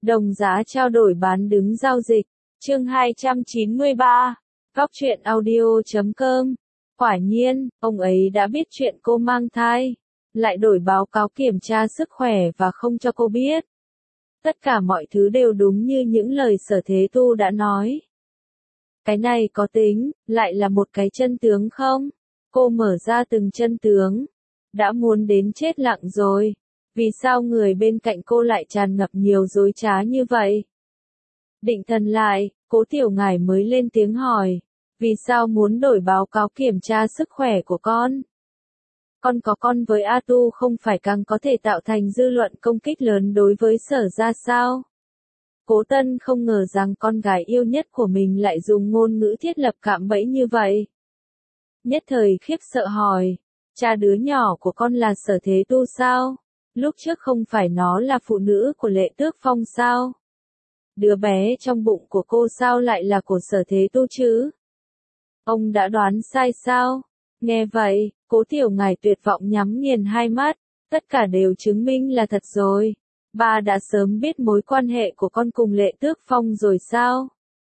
Đồng giá trao đổi bán đứng giao dịch. Chương 293. Góc truyện audio.com. Quả nhiên, ông ấy đã biết chuyện cô mang thai, lại đổi báo cáo kiểm tra sức khỏe và không cho cô biết. Tất cả mọi thứ đều đúng như những lời Sở Thế Tu đã nói. Cái này có tính, lại là một cái chân tướng không? Cô mở ra từng chân tướng. Đã muốn đến chết lặng rồi. Vì sao người bên cạnh cô lại tràn ngập nhiều dối trá như vậy? Định thần lại, Cố Tiểu Ngải mới lên tiếng hỏi. Vì sao muốn đổi báo cáo kiểm tra sức khỏe của con? Con có con với A Tu không phải càng có thể tạo thành dư luận công kích lớn đối với Sở ra sao? Cố Tân không ngờ rằng con gái yêu nhất của mình lại dùng ngôn ngữ thiết lập cạm bẫy như vậy. Nhất thời khiếp sợ hỏi, cha đứa nhỏ của con là Sở Thế Tu sao? Lúc trước không phải nó là phụ nữ của Lệ Tước Phong sao? Đứa bé trong bụng của cô sao lại là của Sở Thế Tu chứ? Ông đã đoán sai sao? Nghe vậy, Cố Tiểu Ngải tuyệt vọng nhắm nghiền hai mắt, tất cả đều chứng minh là thật rồi. Ba đã sớm biết mối quan hệ của con cùng Lệ Tước Phong rồi sao?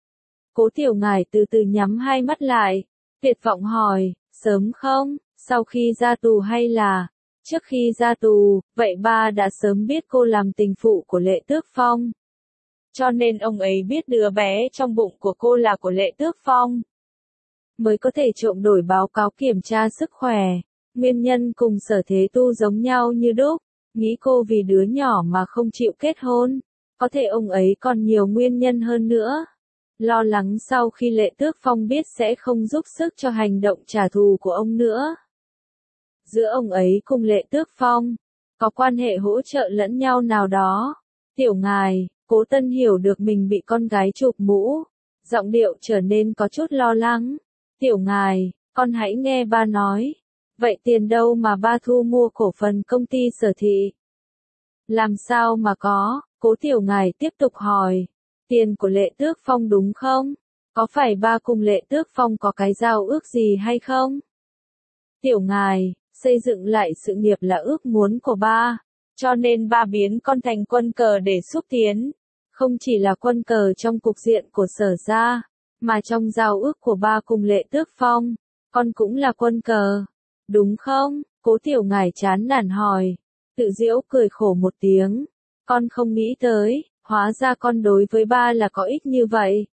Cố Tiểu Ngải từ từ nhắm hai mắt lại, tuyệt vọng hỏi, sớm không, sau khi ra tù hay là trước khi ra tù? Vậy ba đã sớm biết cô làm tình phụ của Lệ Tước Phong. Cho nên ông ấy biết đứa bé trong bụng của cô là của Lệ Tước Phong. Mới có thể trộm đổi báo cáo kiểm tra sức khỏe. Nguyên nhân cùng Sở Thế Tu giống nhau như đúc. Nghĩ cô vì đứa nhỏ mà không chịu kết hôn. Có thể ông ấy còn nhiều nguyên nhân hơn nữa. Lo lắng sau khi Lệ Tước Phong biết sẽ không giúp sức cho hành động trả thù của ông nữa. Giữa ông ấy cùng Lệ Tước Phong, có quan hệ hỗ trợ lẫn nhau nào đó. Tiểu Ngải, Cố Tân hiểu được mình bị con gái chụp mũ. Giọng điệu trở nên có chút lo lắng. Tiểu Ngải, con hãy nghe ba nói. Vậy tiền đâu mà ba thu mua cổ phần công ty Sở Thị? Làm sao mà có? Cố Tiểu Ngải tiếp tục hỏi. Tiền của Lệ Tước Phong đúng không? Có phải ba cùng Lệ Tước Phong có cái giao ước gì hay không? Tiểu Ngải, xây dựng lại sự nghiệp là ước muốn của ba. Cho nên ba biến con thành quân cờ để xúc tiến. Không chỉ là quân cờ trong cục diện của Sở gia, mà trong giao ước của ba cùng Lệ Tước Phong, con cũng là quân cờ. Đúng không? Cố Tiểu Ngải chán nản hỏi. Tự giễu cười khổ một tiếng. Con không nghĩ tới, hóa ra con đối với ba là có ích như vậy.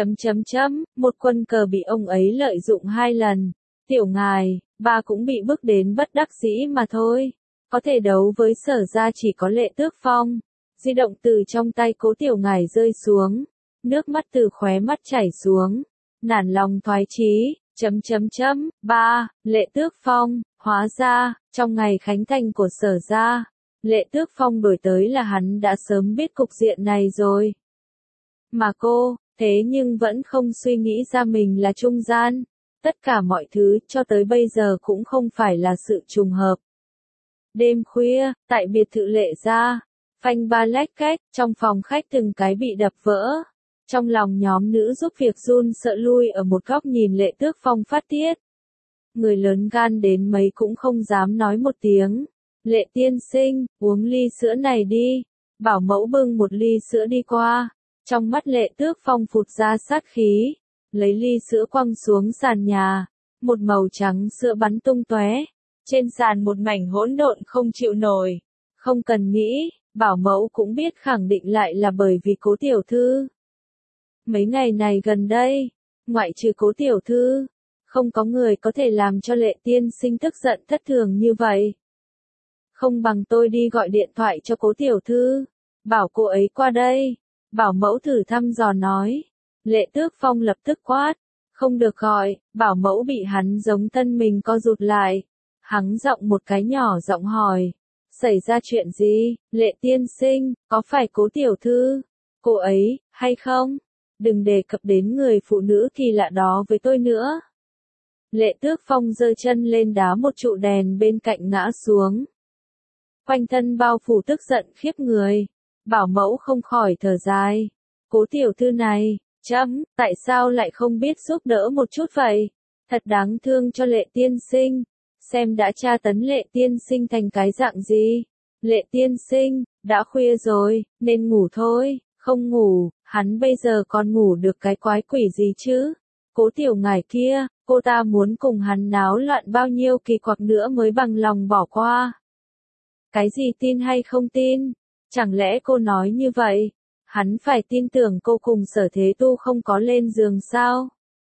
Một quân cờ bị ông ấy lợi dụng 2 lần. Tiểu Ngải, ba cũng bị bước đến bất đắc dĩ mà thôi. Có thể đấu với Sở ra chỉ có Lệ Tước Phong. Di động từ trong tay Cố Tiểu Ngải rơi xuống. Nước mắt từ khóe mắt chảy xuống. Nản lòng thoái chí. Ba, Lệ Tước Phong, hóa ra, trong ngày khánh thành của Sở ra, Lệ Tước Phong đổi tới là hắn đã sớm biết cục diện này rồi. Mà cô, thế nhưng vẫn không suy nghĩ ra mình là trung gian. Tất cả mọi thứ cho tới bây giờ cũng không phải là sự trùng hợp. Đêm khuya, tại biệt thự Lệ gia, phanh ba lách cách, trong phòng khách từng cái bị đập vỡ. Trong lòng nhóm nữ giúp việc run sợ lui ở một góc nhìn Lệ Tước Phong phát tiết. Người lớn gan đến mấy cũng không dám nói một tiếng. Lệ tiên sinh, uống ly sữa này đi. Bảo mẫu bưng một ly sữa đi qua. Trong mắt Lệ Tước Phong phụt ra sát khí. Lấy ly sữa quăng xuống sàn nhà. Một màu trắng sữa bắn tung tóe. Trên sàn một mảnh hỗn độn không chịu nổi. Không cần nghĩ, bảo mẫu cũng biết khẳng định lại là bởi vì Cố tiểu thư. Mấy ngày này gần đây, ngoại trừ Cố tiểu thư, không có người có thể làm cho Lệ tiên sinh tức giận thất thường như vậy. Không bằng tôi đi gọi điện thoại cho Cố tiểu thư, bảo cô ấy qua đây. Bảo mẫu thử thăm dò nói. Lệ Tước Phong lập tức quát. Không được gọi. Bảo mẫu bị hắn giống thân mình co rụt lại. Hắn giọng một cái nhỏ giọng hỏi. Xảy ra chuyện gì? Lệ tiên sinh, có phải Cố tiểu thư, cô ấy, hay không? Đừng đề cập đến người phụ nữ kỳ lạ đó với tôi nữa. Lệ Tước Phong giơ chân lên đá một trụ đèn bên cạnh ngã xuống. Quanh thân bao phủ tức giận khiếp người. Bảo mẫu không khỏi thở dài. Cố tiểu thư này, tại sao lại không biết giúp đỡ một chút vậy? Thật đáng thương cho Lệ tiên sinh. Xem đã tra tấn Lệ tiên sinh thành cái dạng gì. Lệ tiên sinh, đã khuya rồi, nên ngủ thôi. Không ngủ, hắn bây giờ còn ngủ được cái quái quỷ gì chứ? Cố Tiểu Ngải kia, cô ta muốn cùng hắn náo loạn bao nhiêu kỳ quặc nữa mới bằng lòng bỏ qua. Cái gì tin hay không tin? Chẳng lẽ cô nói như vậy? Hắn phải tin tưởng cô cùng Sở Thế Tu không có lên giường sao?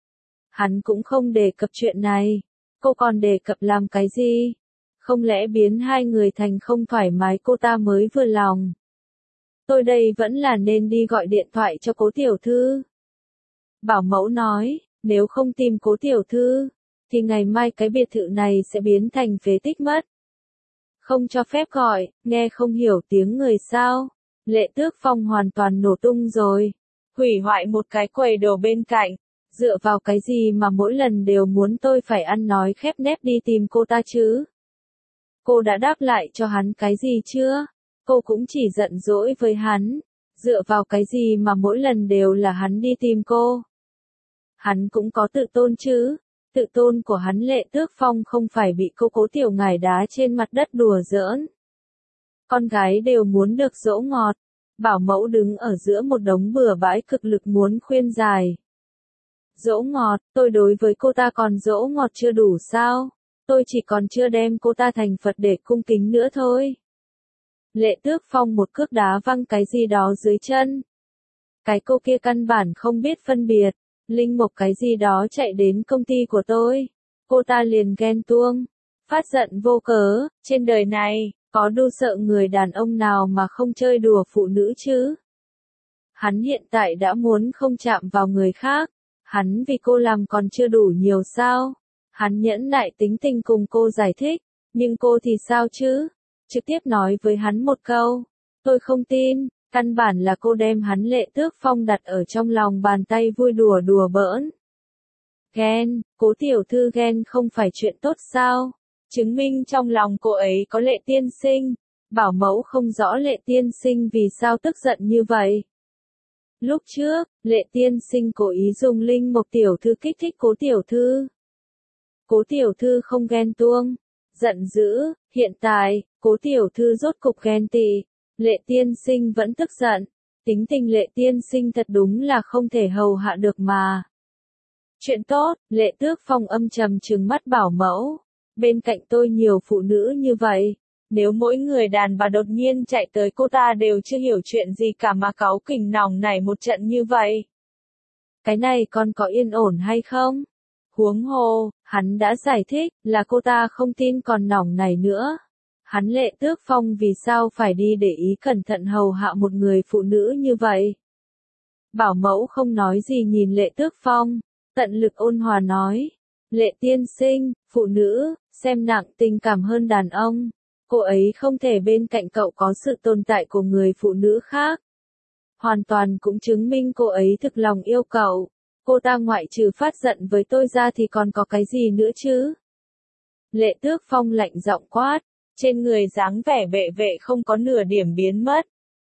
Hắn cũng không đề cập chuyện này. Cô còn đề cập làm cái gì? Không lẽ biến hai người thành không thoải mái cô ta mới vừa lòng? Tôi đây vẫn là nên đi gọi điện thoại cho Cố Tiểu Thư. Bảo mẫu nói, nếu không tìm Cố Tiểu Thư, thì ngày mai cái biệt thự này sẽ biến thành phế tích mất. Không cho phép gọi, nghe không hiểu tiếng người sao. Lệ Tước Phong hoàn toàn nổ tung rồi. Hủy hoại một cái quầy đồ bên cạnh. Dựa vào cái gì mà mỗi lần đều muốn tôi phải ăn nói khép nép đi tìm cô ta chứ? Cô đã đáp lại cho hắn cái gì chưa? Cô cũng chỉ giận dỗi với hắn. Dựa vào cái gì mà mỗi lần đều là hắn đi tìm cô? Hắn cũng có tự tôn chứ? Tự tôn của hắn Lệ Tước Phong không phải bị cô Cố Tiểu Ngải đá trên mặt đất đùa giỡn. Con gái đều muốn được dỗ ngọt. Bảo mẫu đứng ở giữa một đống bừa bãi cực lực muốn khuyên giải. Dỗ ngọt, tôi đối với cô ta còn dỗ ngọt chưa đủ sao? Tôi chỉ còn chưa đem cô ta thành Phật để cung kính nữa thôi. Lệ Tước Phong một cước đá văng cái gì đó dưới chân. Cái cô kia căn bản không biết phân biệt. Linh Mục cái gì đó chạy đến công ty của tôi. Cô ta liền ghen tuông. Phát giận vô cớ, trên đời này, có đu sợ người đàn ông nào mà không chơi đùa phụ nữ chứ? Hắn hiện tại đã muốn không chạm vào người khác. Hắn vì cô làm còn chưa đủ nhiều sao? Hắn nhẫn nại tính tình cùng cô giải thích. Nhưng cô thì sao chứ? Trực tiếp nói với hắn một câu. Tôi không tin. Căn bản là cô đem hắn Lệ Tước Phong đặt ở trong lòng bàn tay vui đùa đùa bỡn. Ghen, Cố Tiểu Thư ghen không phải chuyện tốt sao? Chứng minh trong lòng cô ấy có Lệ Tiên Sinh. Bảo mẫu không rõ Lệ Tiên Sinh vì sao tức giận như vậy. Lúc trước, Lệ Tiên Sinh cố ý dùng Linh Mục Tiểu Thư kích thích Cố Tiểu Thư. Cố Tiểu Thư không ghen tuông, giận dữ, hiện tại, Cố Tiểu Thư rốt cục ghen tị. Lệ Tiên Sinh vẫn tức giận. Tính tình Lệ Tiên Sinh thật đúng là không thể hầu hạ được mà. Chuyện tốt, Lệ Tước Phong âm trầm trừng mắt bảo mẫu. Bên cạnh tôi nhiều phụ nữ như vậy. Nếu mỗi người đàn bà đột nhiên chạy tới cô ta đều chưa hiểu chuyện gì cả mà cáu kỉnh nòng nảy một trận như vậy. Cái này còn có yên ổn hay không? Huống hồ, hắn đã giải thích là cô ta không tin còn nòng này nữa. Hắn Lệ Tước Phong vì sao phải đi để ý cẩn thận hầu hạ một người phụ nữ như vậy? Bảo mẫu không nói gì nhìn Lệ Tước Phong, tận lực ôn hòa nói. Lệ Tiên Sinh, phụ nữ, xem nặng tình cảm hơn đàn ông. Cô ấy không thể bên cạnh cậu có sự tồn tại của người phụ nữ khác. Hoàn toàn cũng chứng minh cô ấy thực lòng yêu cậu. Cô ta ngoại trừ phát giận với tôi ra thì còn có cái gì nữa chứ? Lệ Tước Phong lạnh giọng quát. Trên người dáng vẻ bệ vệ không có nửa điểm biến mất.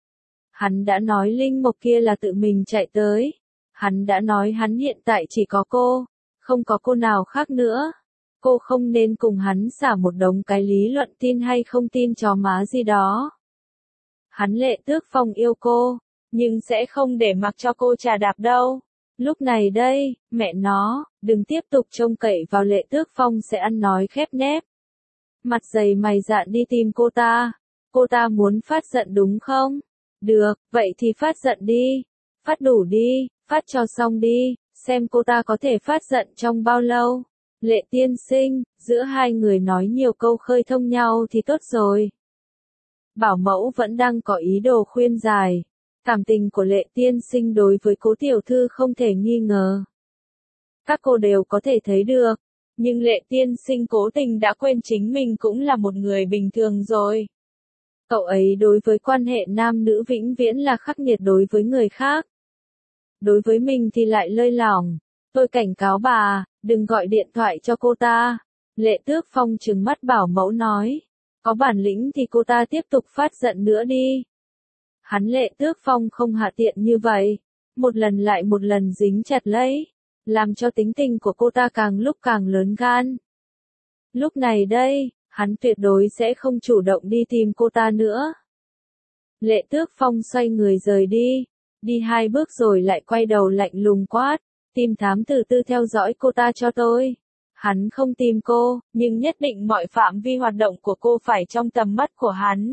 Hắn đã nói Linh Mục kia là tự mình chạy tới. Hắn đã nói hắn hiện tại chỉ có cô, không có cô nào khác nữa. Cô không nên cùng hắn xả một đống cái lý luận tin hay không tin chó má gì đó. Hắn Lệ Tước Phong yêu cô, nhưng sẽ không để mặc cho cô trà đạp đâu. Lúc này đây, mẹ nó, đừng tiếp tục trông cậy vào Lệ Tước Phong sẽ ăn nói khép nép. Mặt dày mày dạn đi tìm cô ta. Cô ta muốn phát giận đúng không? Được, vậy thì phát giận đi. Phát đủ đi, phát cho xong đi, xem cô ta có thể phát giận trong bao lâu. Lệ Tiên Sinh, giữa hai người nói nhiều câu khơi thông nhau thì tốt rồi. Bảo mẫu vẫn đang có ý đồ khuyên giải. Cảm tình của Lệ Tiên Sinh đối với Cố Tiểu Thư không thể nghi ngờ. Các cô đều có thể thấy được. Nhưng Lệ Tiên Sinh cố tình đã quên chính mình cũng là một người bình thường rồi. Cậu ấy đối với quan hệ nam nữ vĩnh viễn là khắc nghiệt đối với người khác. Đối với mình thì lại lơi lỏng. Tôi cảnh cáo bà, đừng gọi điện thoại cho cô ta. Lệ Tước Phong trừng mắt bảo mẫu nói. Có bản lĩnh thì cô ta tiếp tục phát giận nữa đi. Hắn Lệ Tước Phong không hạ tiện như vậy. Một lần lại một lần dính chặt lấy. Làm cho tính tình của cô ta càng lúc càng lớn gan. Lúc này đây, hắn tuyệt đối sẽ không chủ động đi tìm cô ta nữa. Lệ Tước Phong xoay người rời đi. Đi 2 bước rồi lại quay đầu lạnh lùng quát, tìm thám từ từ theo dõi cô ta cho tôi. Hắn không tìm cô, nhưng nhất định mọi phạm vi hoạt động của cô phải trong tầm mắt của hắn.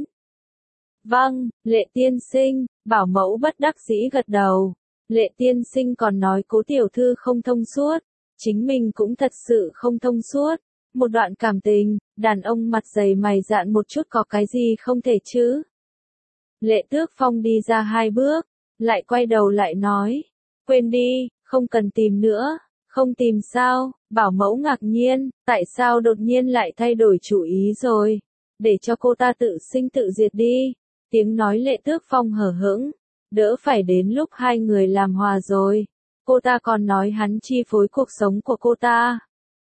Vâng, Lệ tiên sinh, bảo mẫu bất đắc dĩ gật đầu. Lệ tiên sinh còn nói Cố tiểu thư không thông suốt, chính mình cũng thật sự không thông suốt. Một đoạn cảm tình, đàn ông mặt dày mày dạn một chút có cái gì không thể chứ. Lệ Tước Phong đi ra 2 bước, lại quay đầu lại nói, quên đi, không cần tìm nữa. Không tìm sao? Bảo mẫu ngạc nhiên, tại sao đột nhiên lại thay đổi chủ ý rồi? Để cho cô ta tự sinh tự diệt đi. Tiếng nói Lệ Tước Phong hờ hững, đỡ phải đến lúc hai người làm hòa rồi. Cô ta còn nói hắn chi phối cuộc sống của cô ta.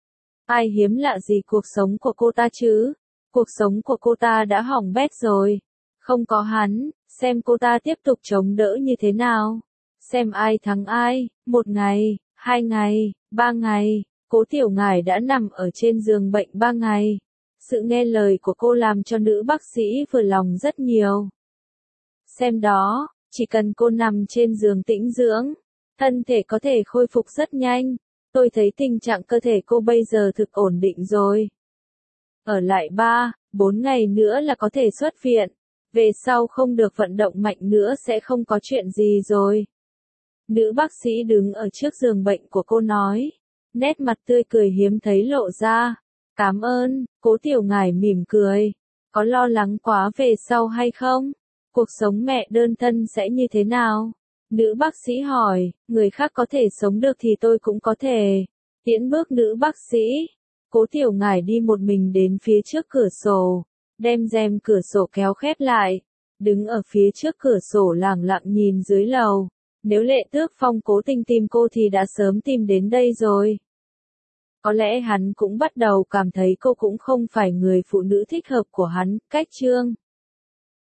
Ai hiếm lạ gì cuộc sống của cô ta chứ? Cuộc sống của cô ta đã hỏng bét rồi. Không có hắn, xem cô ta tiếp tục chống đỡ như thế nào. Xem ai thắng ai, 1 ngày, 2 ngày, 3 ngày, Cố Tiểu Ngải đã nằm ở trên giường bệnh 3 ngày. Sự nghe lời của cô làm cho nữ bác sĩ vừa lòng rất nhiều. Xem đó, chỉ cần cô nằm trên giường tĩnh dưỡng, thân thể có thể khôi phục rất nhanh. Tôi thấy tình trạng cơ thể cô bây giờ thực ổn định rồi. Ở lại 3, 4 ngày nữa là có thể xuất viện. Về sau không được vận động mạnh nữa sẽ không có chuyện gì rồi. Nữ bác sĩ đứng ở trước giường bệnh của cô nói. Nét mặt tươi cười hiếm thấy lộ ra. Cảm ơn, Cố Tiểu Ngải mỉm cười. Có lo lắng quá về sau hay không? Cuộc sống mẹ đơn thân sẽ như thế nào? Nữ bác sĩ hỏi, người khác có thể sống được thì tôi cũng có thể. Tiễn bước nữ bác sĩ. Cố Tiểu Ngải đi một mình đến phía trước cửa sổ. Đem rèm cửa sổ kéo khép lại. Đứng ở phía trước cửa sổ lẳng lặng nhìn dưới lầu. Nếu Lệ Tước Phong cố tình tìm cô thì đã sớm tìm đến đây rồi. Có lẽ hắn cũng bắt đầu cảm thấy cô cũng không phải người phụ nữ thích hợp của hắn. Cách chương